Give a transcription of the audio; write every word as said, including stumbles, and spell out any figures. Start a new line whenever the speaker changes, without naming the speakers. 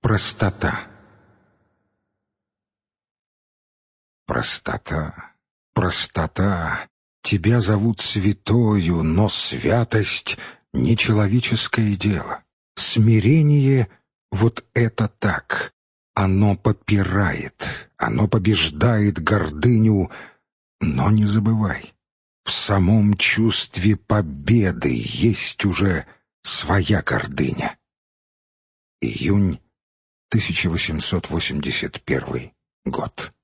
Простота. Простота, простота. Тебя зовут святою, но святость — нечеловеческое дело. Смирение — вот это так. Оно попирает, оно побеждает гордыню. Но не забывай, в самом чувстве победы есть уже своя гордыня. Июнь тысяча восемьсот восемьдесят первый год.